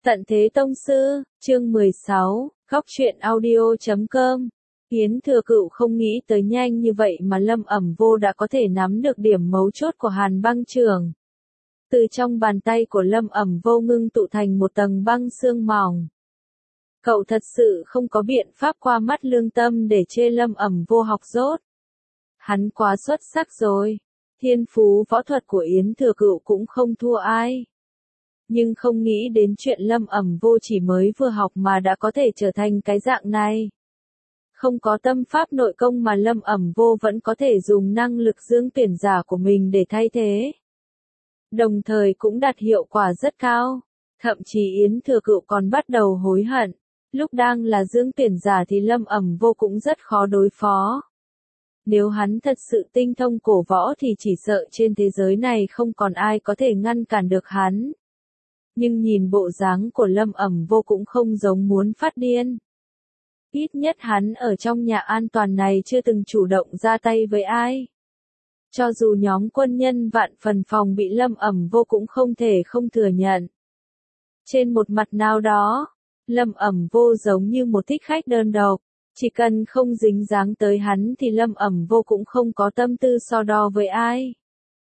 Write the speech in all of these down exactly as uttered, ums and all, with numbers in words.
Tận Thế Tông Sư, chương mười sáu, góc truyện audio chấm com. Yến Thừa Cựu không nghĩ tới nhanh như vậy mà Lâm Ẩm Vô đã có thể nắm được điểm mấu chốt của Hàn Băng Trường. Từ trong bàn tay của Lâm Ẩm Vô ngưng tụ thành một tầng băng xương mỏng. Cậu thật sự không có biện pháp qua mắt lương tâm để chê Lâm Ẩm Vô học dốt. Hắn quá xuất sắc rồi. Thiên phú võ thuật của Yến Thừa Cựu cũng không thua ai. Nhưng không nghĩ đến chuyện Lâm Ẩm Vô chỉ mới vừa học mà đã có thể trở thành cái dạng này. Không có tâm pháp nội công mà Lâm Ẩm Vô vẫn có thể dùng năng lực dưỡng tuyển giả của mình để thay thế. Đồng thời cũng đạt hiệu quả rất cao. Thậm chí Yến Thừa Cựu còn bắt đầu hối hận. Lúc đang là dưỡng tuyển giả thì Lâm Ẩm Vô cũng rất khó đối phó. Nếu hắn thật sự tinh thông cổ võ thì chỉ sợ trên thế giới này không còn ai có thể ngăn cản được hắn. Nhưng nhìn bộ dáng của Lâm Ẩm Vô cũng không giống muốn phát điên. Ít nhất hắn ở trong nhà an toàn này chưa từng chủ động ra tay với ai. Cho dù nhóm quân nhân vạn phần phòng bị Lâm Ẩm Vô cũng không thể không thừa nhận. Trên một mặt nào đó, Lâm Ẩm Vô giống như một thích khách đơn độc. Chỉ cần không dính dáng tới hắn thì Lâm Ẩm Vô cũng không có tâm tư so đo với ai.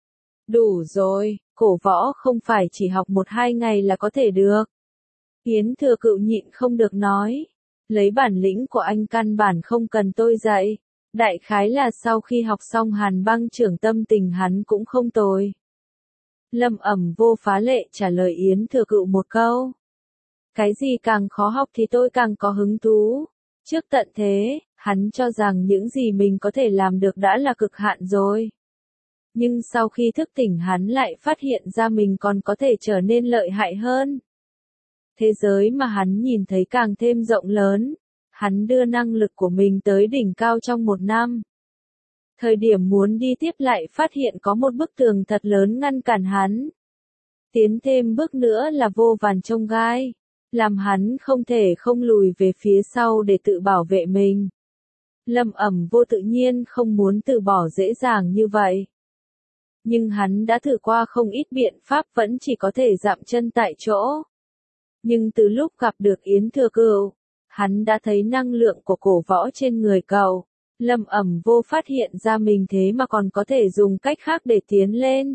Đủ rồi, cổ võ không phải chỉ học một hai ngày là có thể được. Yến Thừa Cựu nhịn không được nói. Lấy bản lĩnh của anh căn bản không cần tôi dạy. Đại khái là sau khi học xong Hàn Băng Trưởng tâm tình hắn cũng không tồi. Lâm Ẩm Vô phá lệ trả lời Yến Thừa Cựu một câu. Cái gì càng khó học thì tôi càng có hứng thú. Trước tận thế, hắn cho rằng những gì mình có thể làm được đã là cực hạn rồi. Nhưng sau khi thức tỉnh hắn lại phát hiện ra mình còn có thể trở nên lợi hại hơn. Thế giới mà hắn nhìn thấy càng thêm rộng lớn. Hắn đưa năng lực của mình tới đỉnh cao trong một năm. Thời điểm muốn đi tiếp lại phát hiện có một bức tường thật lớn ngăn cản hắn. Tiến thêm bước nữa là vô vàn chông gai. Làm hắn không thể không lùi về phía sau để tự bảo vệ mình. Lâm Ẩm Vô tự nhiên không muốn từ bỏ dễ dàng như vậy. Nhưng hắn đã thử qua không ít biện pháp vẫn chỉ có thể dậm chân tại chỗ. Nhưng từ lúc gặp được Yến Thừa Cựu, hắn đã thấy năng lượng của cổ võ trên người cậu. Lâm Ẩm Vô phát hiện ra mình thế mà còn có thể dùng cách khác để tiến lên.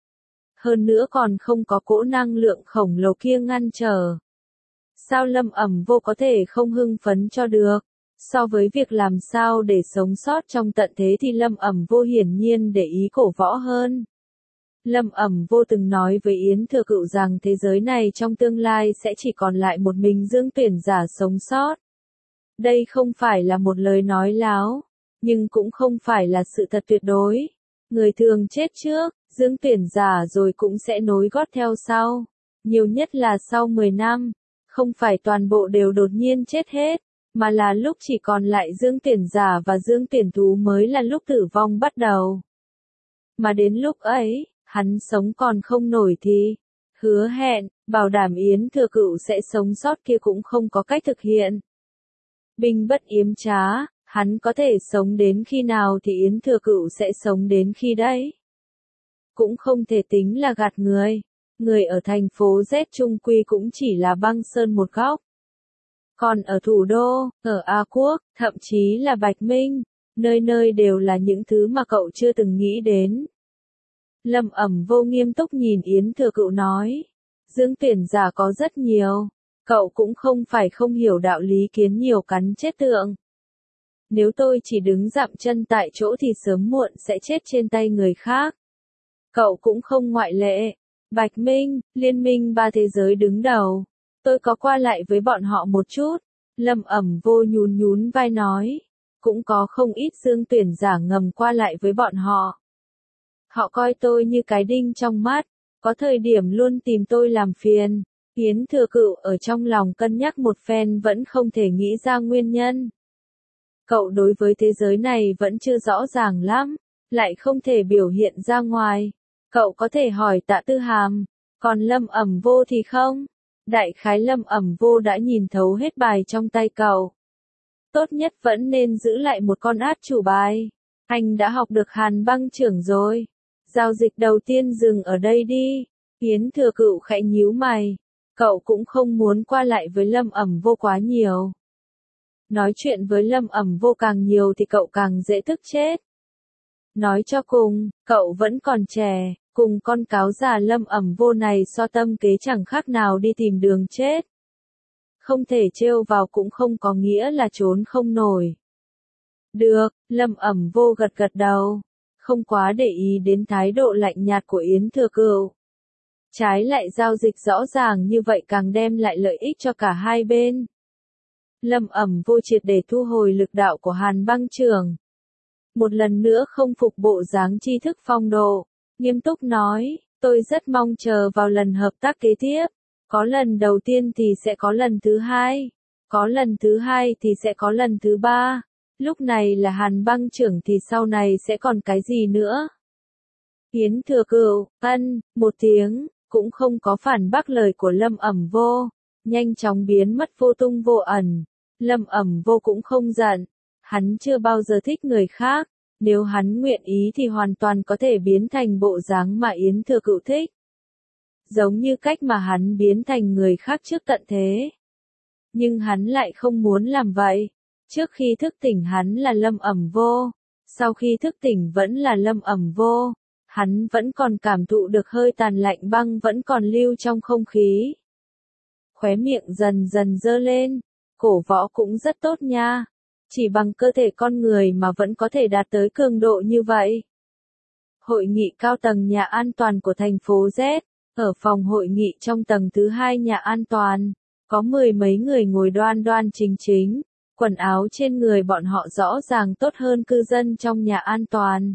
Hơn nữa còn không có cỗ năng lượng khổng lồ kia ngăn trở. Sao Lâm Ẩm Vô có thể không hưng phấn cho được? So với việc làm sao để sống sót trong tận thế thì Lâm Ẩm Vô hiển nhiên để ý cổ võ hơn. Lâm Ẩm Vô từng nói với Yến Thừa Cựu rằng thế giới này trong tương lai sẽ chỉ còn lại một mình dưỡng tuyển giả sống sót. Đây không phải là một lời nói láo, nhưng cũng không phải là sự thật tuyệt đối. Người thường chết trước, dưỡng tuyển giả rồi cũng sẽ nối gót theo sau. Nhiều nhất là sau mười năm. Không phải toàn bộ đều đột nhiên chết hết, mà là lúc chỉ còn lại dưỡng tuyển giả và dưỡng tuyển thú mới là lúc tử vong bắt đầu. Mà đến lúc ấy, hắn sống còn không nổi thì, hứa hẹn, bảo đảm Yến Thừa Cựu sẽ sống sót kia cũng không có cách thực hiện. Binh bất yếm trá, hắn có thể sống đến khi nào thì Yến Thừa Cựu sẽ sống đến khi đấy. Cũng không thể tính là gạt người. Người ở thành phố Z Trung Quy cũng chỉ là băng sơn một góc. Còn ở thủ đô, ở A Quốc, thậm chí là Bạch Minh, nơi nơi đều là những thứ mà cậu chưa từng nghĩ đến. Lâm Ẩm Vô nghiêm túc nhìn Yến Thừa Cựu nói. Dưỡng tuyển giả có rất nhiều. Cậu cũng không phải không hiểu đạo lý kiến nhiều cắn chết tượng. Nếu tôi chỉ đứng dậm chân tại chỗ thì sớm muộn sẽ chết trên tay người khác. Cậu cũng không ngoại lệ. Bạch Minh, liên minh ba thế giới đứng đầu. Tôi có qua lại với bọn họ một chút. Lâm Ẩm Vô nhún nhún vai nói. Cũng có không ít dưỡng tuyển giả ngầm qua lại với bọn họ. Họ coi tôi như cái đinh trong mắt. Có thời điểm luôn tìm tôi làm phiền. Yến Thừa Cựu ở trong lòng cân nhắc một phen vẫn không thể nghĩ ra nguyên nhân. Cậu đối với thế giới này vẫn chưa rõ ràng lắm. Lại không thể biểu hiện ra ngoài. Cậu có thể hỏi Tạ Tư Hàm, còn Lâm Ẩm Vô thì không? Đại khái Lâm Ẩm Vô đã nhìn thấu hết bài trong tay cậu. Tốt nhất vẫn nên giữ lại một con át chủ bài. Anh đã học được Hàn Băng Trưởng rồi. Giao dịch đầu tiên dừng ở đây đi. Yến Thừa Cựu khẽ nhíu mày. Cậu cũng không muốn qua lại với Lâm Ẩm Vô quá nhiều. Nói chuyện với Lâm Ẩm Vô càng nhiều thì cậu càng dễ tức chết. Nói cho cùng, cậu vẫn còn trẻ, cùng con cáo già Lâm Ẩm Vô này so tâm kế chẳng khác nào đi tìm đường chết. Không thể trêu vào cũng không có nghĩa là trốn không nổi. Được, Lâm Ẩm Vô gật gật đầu, không quá để ý đến thái độ lạnh nhạt của Yến Thừa Cửu. Trái lại giao dịch rõ ràng như vậy càng đem lại lợi ích cho cả hai bên. Lâm Ẩm Vô triệt để thu hồi lực đạo của Hàn Băng Trưởng. Một lần nữa không phục bộ dáng tri thức phong độ, nghiêm túc nói, tôi rất mong chờ vào lần hợp tác kế tiếp. Có lần đầu tiên thì sẽ có lần thứ hai, có lần thứ hai thì sẽ có lần thứ ba. Lúc này là Hàn Băng Trưởng thì sau này sẽ còn cái gì nữa? Yến Thừa Cửu, ân, một tiếng, cũng không có phản bác lời của Lâm Ẩm Vô, nhanh chóng biến mất vô tung vô ẩn. Lâm Ẩm Vô cũng không giận, hắn chưa bao giờ thích người khác, nếu hắn nguyện ý thì hoàn toàn có thể biến thành bộ dáng mà Yến Thừa Cửu thích. Giống như cách mà hắn biến thành người khác trước tận thế. Nhưng hắn lại không muốn làm vậy. Trước khi thức tỉnh hắn là Lâm Ẩm Vô, sau khi thức tỉnh vẫn là Lâm Ẩm Vô, hắn vẫn còn cảm thụ được hơi tàn lạnh băng vẫn còn lưu trong không khí. Khóe miệng dần dần dơ lên, cổ võ cũng rất tốt nha, chỉ bằng cơ thể con người mà vẫn có thể đạt tới cường độ như vậy. Hội nghị cao tầng nhà an toàn của thành phố Z, ở phòng hội nghị trong tầng thứ hai nhà an toàn, có mười mấy người ngồi đoan đoan chính chính. Quần áo trên người bọn họ rõ ràng tốt hơn cư dân trong nhà an toàn.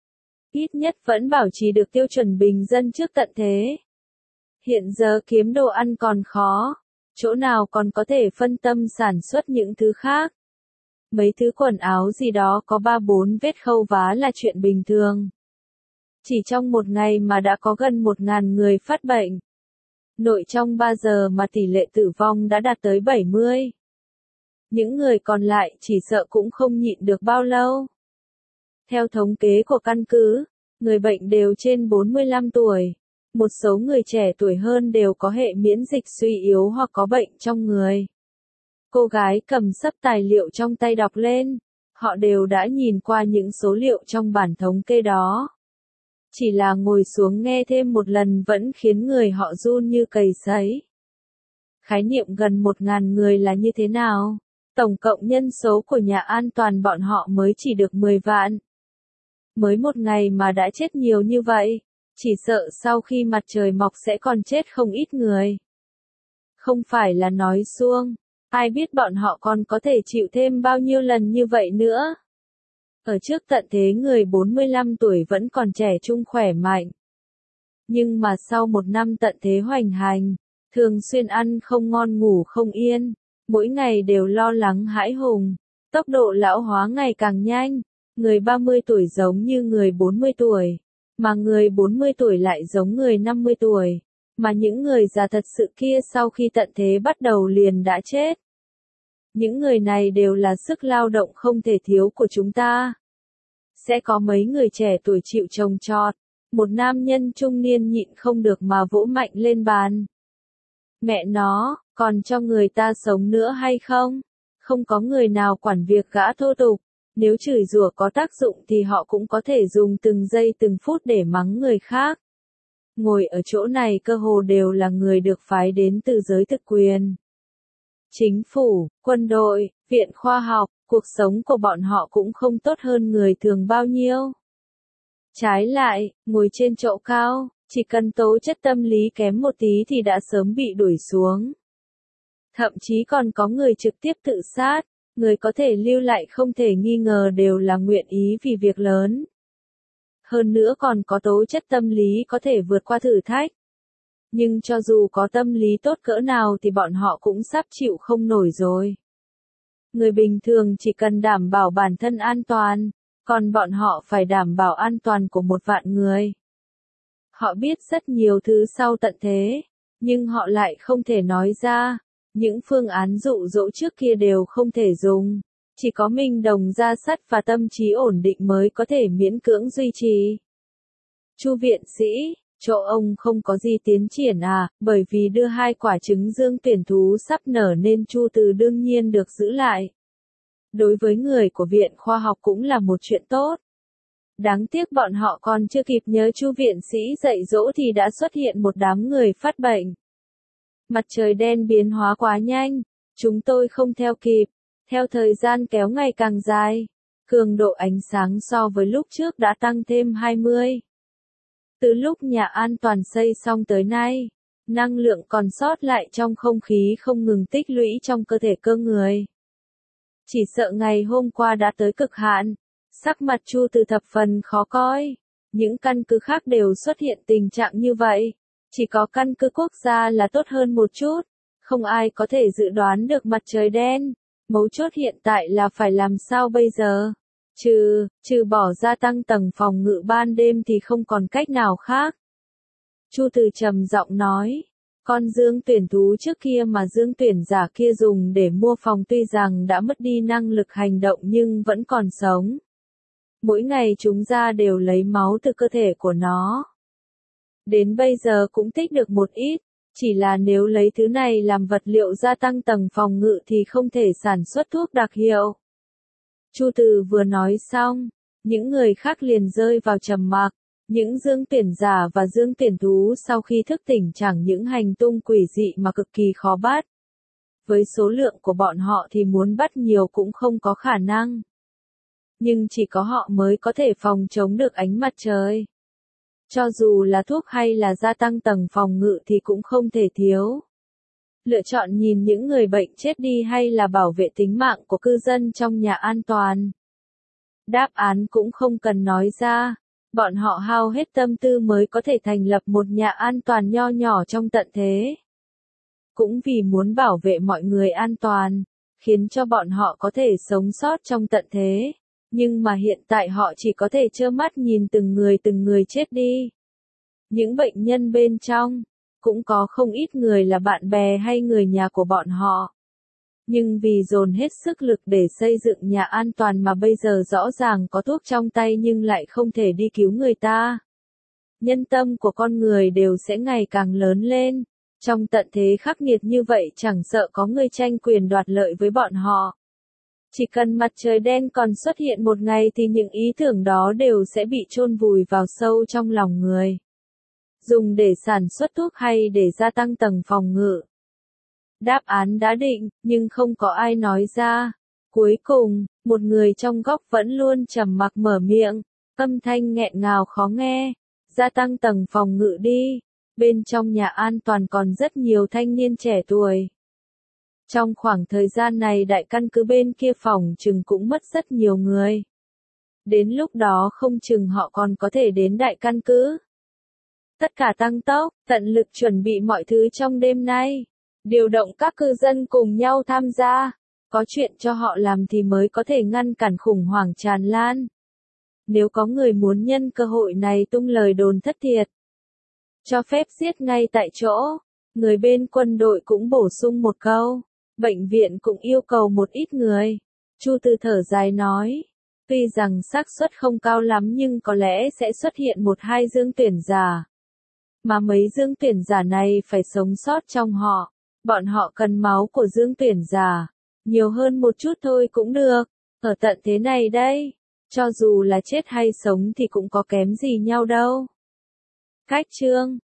Ít nhất vẫn bảo trì được tiêu chuẩn bình dân trước tận thế. Hiện giờ kiếm đồ ăn còn khó, chỗ nào còn có thể phân tâm sản xuất những thứ khác. Mấy thứ quần áo gì đó có ba bốn vết khâu vá là chuyện bình thường. Chỉ trong một ngày mà đã có gần một ngàn người phát bệnh. Nội trong ba giờ mà tỷ lệ tử vong đã đạt tới bảy mươi. Những người còn lại chỉ sợ cũng không nhịn được bao lâu. Theo thống kế của căn cứ, người bệnh đều trên bốn mươi lăm tuổi. Một số người trẻ tuổi hơn đều có hệ miễn dịch suy yếu hoặc có bệnh trong người. Cô gái cầm sấp tài liệu trong tay đọc lên. Họ đều đã nhìn qua những số liệu trong bản thống kê đó. Chỉ là ngồi xuống nghe thêm một lần vẫn khiến người họ run như cầy sấy. Khái niệm gần một ngàn người là như thế nào? Tổng cộng nhân số của nhà an toàn bọn họ mới chỉ được mười vạn. Mới một ngày mà đã chết nhiều như vậy, chỉ sợ sau khi mặt trời mọc sẽ còn chết không ít người. Không phải là nói suông, ai biết bọn họ còn có thể chịu thêm bao nhiêu lần như vậy nữa. Ở trước tận thế người bốn mươi lăm tuổi vẫn còn trẻ trung khỏe mạnh. Nhưng mà sau một năm tận thế hoành hành, thường xuyên ăn không ngon ngủ không yên. Mỗi ngày đều lo lắng hãi hùng, tốc độ lão hóa ngày càng nhanh, người ba mươi tuổi giống như người bốn mươi tuổi, mà người bốn mươi tuổi lại giống người năm mươi tuổi, mà những người già thật sự kia sau khi tận thế bắt đầu liền đã chết. Những người này đều là sức lao động không thể thiếu của chúng ta. Sẽ có mấy người trẻ tuổi chịu trồng trọt, một nam nhân trung niên nhịn không được mà vỗ mạnh lên bàn. Mẹ nó, còn cho người ta sống nữa hay không? Không có người nào quản việc gã thô tục. Nếu chửi rủa có tác dụng thì họ cũng có thể dùng từng giây từng phút để mắng người khác. Ngồi ở chỗ này cơ hồ đều là người được phái đến từ giới thực quyền. Chính phủ, quân đội, viện khoa học, cuộc sống của bọn họ cũng không tốt hơn người thường bao nhiêu. Trái lại, ngồi trên chỗ cao, chỉ cần tố chất tâm lý kém một tí thì đã sớm bị đuổi xuống. Thậm chí còn có người trực tiếp tự sát, người có thể lưu lại không thể nghi ngờ đều là nguyện ý vì việc lớn. Hơn nữa còn có tố chất tâm lý có thể vượt qua thử thách. Nhưng cho dù có tâm lý tốt cỡ nào thì bọn họ cũng sắp chịu không nổi rồi. Người bình thường chỉ cần đảm bảo bản thân an toàn, còn bọn họ phải đảm bảo an toàn của một vạn người. Họ biết rất nhiều thứ sau tận thế, nhưng họ lại không thể nói ra. Những phương án dụ dỗ trước kia đều không thể dùng. Chỉ có minh đồng ra sắt và tâm trí ổn định mới có thể miễn cưỡng duy trì. Chu viện sĩ, Chỗ ông không có gì tiến triển à, bởi vì đưa hai quả trứng dương tuyển thú sắp nở nên Chu Từ đương nhiên được giữ lại. Đối với người của viện khoa học cũng là một chuyện tốt. Đáng tiếc bọn họ còn chưa kịp nhớ Chu viện sĩ dạy dỗ thì đã xuất hiện một đám người phát bệnh. Mặt trời đen biến hóa quá nhanh, chúng tôi không theo kịp, theo thời gian kéo ngày càng dài, cường độ ánh sáng so với lúc trước đã tăng thêm hai mươi. Từ lúc nhà an toàn xây xong tới nay, năng lượng còn sót lại trong không khí không ngừng tích lũy trong cơ thể cơ người. Chỉ sợ ngày hôm qua đã tới cực hạn, sắc mặt Chu Từ thập phần khó coi, những căn cứ khác đều xuất hiện tình trạng như vậy, chỉ có căn cứ quốc gia là tốt hơn một chút, không ai có thể dự đoán được mặt trời đen, mấu chốt hiện tại là phải làm sao bây giờ, trừ, trừ bỏ gia tăng tầng phòng ngự ban đêm thì không còn cách nào khác. Chu Từ trầm giọng nói. Con dương tuyển thú trước kia mà dương tuyển giả kia dùng để mua phòng tuy rằng đã mất đi năng lực hành động nhưng vẫn còn sống. Mỗi ngày chúng ra đều lấy máu từ cơ thể của nó. Đến bây giờ cũng tích được một ít, chỉ là nếu lấy thứ này làm vật liệu gia tăng tầng phòng ngự thì không thể sản xuất thuốc đặc hiệu. Chu Từ vừa nói xong, những người khác liền rơi vào trầm mặc. Những dương tuyển giả và dương tuyển thú sau khi thức tỉnh chẳng những hành tung quỷ dị mà cực kỳ khó bắt. Với số lượng của bọn họ thì muốn bắt nhiều cũng không có khả năng. Nhưng chỉ có họ mới có thể phòng chống được ánh mặt trời. Cho dù là thuốc hay là gia tăng tầng phòng ngự thì cũng không thể thiếu. Lựa chọn nhìn những người bệnh chết đi hay là bảo vệ tính mạng của cư dân trong nhà an toàn. Đáp án cũng không cần nói ra. Bọn họ hao hết tâm tư mới có thể thành lập một nhà an toàn nho nhỏ trong tận thế. Cũng vì muốn bảo vệ mọi người an toàn, khiến cho bọn họ có thể sống sót trong tận thế. Nhưng mà hiện tại họ chỉ có thể trơ mắt nhìn từng người từng người chết đi. Những bệnh nhân bên trong, cũng có không ít người là bạn bè hay người nhà của bọn họ. Nhưng vì dồn hết sức lực để xây dựng nhà an toàn mà bây giờ rõ ràng có thuốc trong tay nhưng lại không thể đi cứu người ta. Nhân tâm của con người đều sẽ ngày càng lớn lên. Trong tận thế khắc nghiệt như vậy chẳng sợ có người tranh quyền đoạt lợi với bọn họ. Chỉ cần mặt trời đen còn xuất hiện một ngày thì những ý tưởng đó đều sẽ bị chôn vùi vào sâu trong lòng người. Dùng để sản xuất thuốc hay để gia tăng tầng phòng ngự. Đáp án đã định, nhưng không có ai nói ra. Cuối cùng, một người trong góc vẫn luôn trầm mặc mở miệng, âm thanh nghẹn ngào khó nghe. Gia tăng tầng phòng ngự đi. Bên trong nhà an toàn còn rất nhiều thanh niên trẻ tuổi. Trong khoảng thời gian này đại căn cứ bên kia phòng chừng cũng mất rất nhiều người. Đến lúc đó không chừng họ còn có thể đến đại căn cứ. Tất cả tăng tốc, tận lực chuẩn bị mọi thứ trong đêm nay. Điều động các cư dân cùng nhau tham gia. Có chuyện cho họ làm thì mới có thể ngăn cản khủng hoảng tràn lan. Nếu có người muốn nhân cơ hội này tung lời đồn thất thiệt, cho phép giết ngay tại chỗ. Người bên quân đội cũng bổ sung một câu. Bệnh viện cũng yêu cầu một ít người. Chu Từ thở dài nói. Tuy rằng xác suất không cao lắm nhưng có lẽ sẽ xuất hiện một hai dương tuyển giả. Mà mấy dương tuyển giả này phải sống sót trong họ. Bọn họ cần máu của dương tuyển giả. Nhiều hơn một chút thôi cũng được. Ở tận thế này đây. Cho dù là chết hay sống thì cũng có kém gì nhau đâu. Cách chương